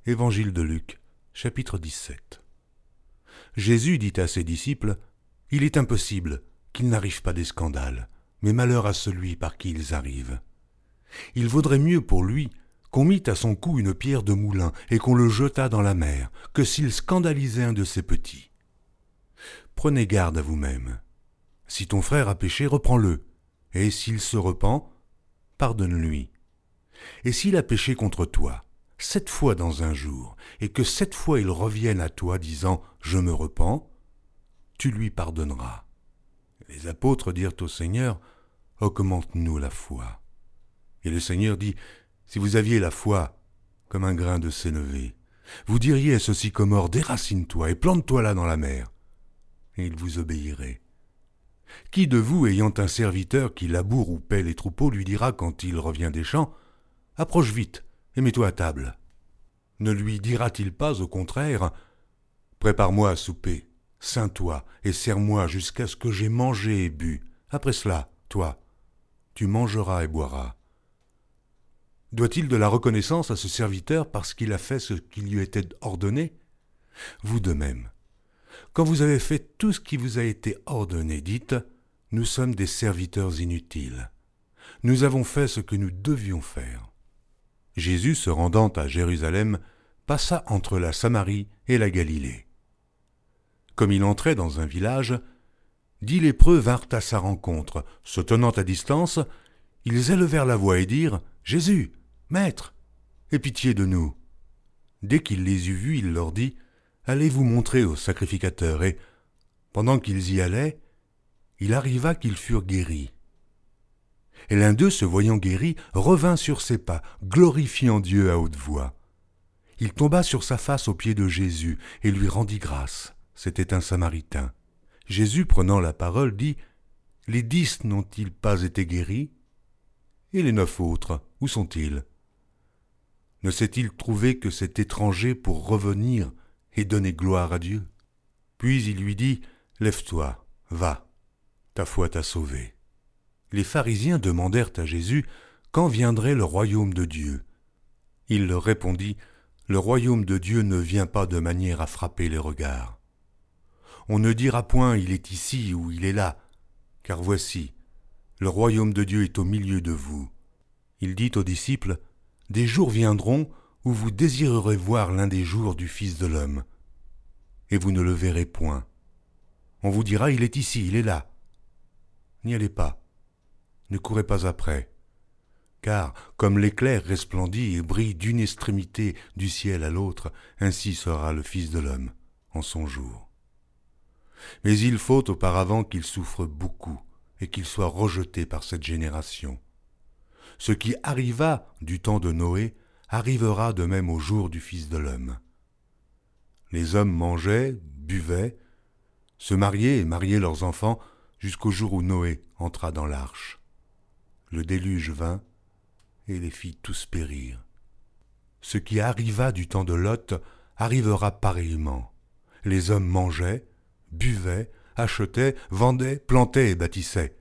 Évangile de Luc, chapitre 17. Jésus dit à ses disciples : « Il est impossible qu'il n'arrive pas des scandales, mais malheur à celui par qui ils arrivent. Il vaudrait mieux pour lui qu'on mît à son cou une pierre de moulin et qu'on le jetât dans la mer, que s'il scandalisait un de ses petits. Prenez garde à vous-même. Si ton frère a péché, reprends-le, et s'il se repent, pardonne-lui. Et s'il a péché contre toi, 7 fois dans un jour, et que 7 fois il revienne à toi disant « Je me repens », tu lui pardonneras. Les apôtres dirent au Seigneur « Augmente-nous la foi ». Et le Seigneur dit « Si vous aviez la foi comme un grain de sénévé, vous diriez à ce sycomore « Déracine-toi et plante-toi là dans la mer », et il vous obéirait. Qui de vous, ayant un serviteur qui laboure ou paie les troupeaux, lui dira quand il revient des champs « Approche vite et mets-toi à table ». Ne lui dira-t-il pas au contraire « Prépare-moi à souper, ceins-toi et sers-moi jusqu'à ce que j'aie mangé et bu. Après cela, toi, tu mangeras et boiras. » Doit-il de la reconnaissance à ce serviteur parce qu'il a fait ce qui lui était ordonné ? Vous de même. Quand vous avez fait tout ce qui vous a été ordonné, dites « Nous sommes des serviteurs inutiles. Nous avons fait ce que nous devions faire. » Jésus, se rendant à Jérusalem, passa entre la Samarie et la Galilée. Comme il entrait dans un village, 10 lépreux vinrent à sa rencontre. Se tenant à distance, ils élevèrent la voix et dirent « Jésus, Maître, aie pitié de nous. » Dès qu'il les eut vus, il leur dit « Allez vous montrer au sacrificateur. » Et, pendant qu'ils y allaient, il arriva qu'ils furent guéris. Et l'un d'eux, se voyant guéri, revint sur ses pas, glorifiant Dieu à haute voix. Il tomba sur sa face aux pieds de Jésus et lui rendit grâce. C'était un Samaritain. Jésus, prenant la parole, dit « Les 10 n'ont-ils pas été guéris ? Et les 9 autres, où sont-ils ? Ne s'est-il trouvé que cet étranger pour revenir et donner gloire à Dieu ? » Puis il lui dit « Lève-toi, va, ta foi t'a sauvé. » Les pharisiens demandèrent à Jésus quand viendrait le royaume de Dieu. Il leur répondit « Le royaume de Dieu ne vient pas de manière à frapper les regards. On ne dira point « il est ici » ou « il est là », car voici, le royaume de Dieu est au milieu de vous. Il dit aux disciples « Des jours viendront où vous désirerez voir l'un des jours du Fils de l'homme, et vous ne le verrez point. On vous dira « il est ici, il est là ». N'y allez pas. Ne courez pas après, car comme l'éclair resplendit et brille d'une extrémité du ciel à l'autre, ainsi sera le Fils de l'homme en son jour. Mais il faut auparavant qu'il souffre beaucoup et qu'il soit rejeté par cette génération. Ce qui arriva du temps de Noé arrivera de même au jour du Fils de l'homme. Les hommes mangeaient, buvaient, se mariaient et mariaient leurs enfants jusqu'au jour où Noé entra dans l'arche. Le déluge vint, et les fit tous périr. Ce qui arriva du temps de Lot arrivera pareillement. Les hommes mangeaient, buvaient, achetaient, vendaient, plantaient et bâtissaient.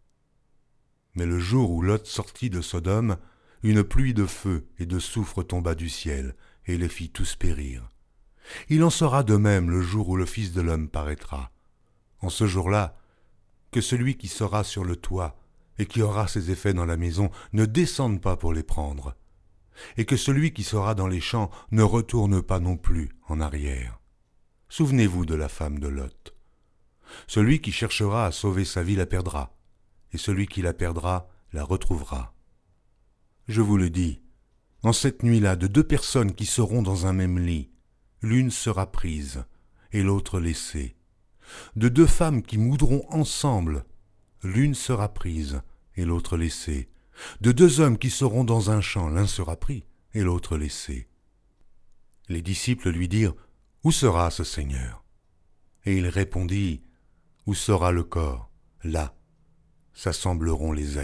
Mais le jour où Lot sortit de Sodome, une pluie de feu et de soufre tomba du ciel, et les fit tous périr. Il en sera de même le jour où le Fils de l'homme paraîtra. En ce jour-là, que celui qui sera sur le toit et qui aura ses effets dans la maison ne descende pas pour les prendre, et que celui qui sera dans les champs ne retourne pas non plus en arrière. Souvenez-vous de la femme de Lot. Celui qui cherchera à sauver sa vie la perdra, et celui qui la perdra la retrouvera. Je vous le dis, en cette nuit-là, de 2 personnes qui seront dans un même lit, l'une sera prise et l'autre laissée. De 2 femmes qui moudront ensemble, l'une sera prise et l'autre laissée. De 2 hommes qui seront dans un champ, l'un sera pris et l'autre laissé. Les disciples lui dirent « Où sera ce Seigneur ?» Et il répondit « Où sera le corps ? Là s'assembleront les aigles. »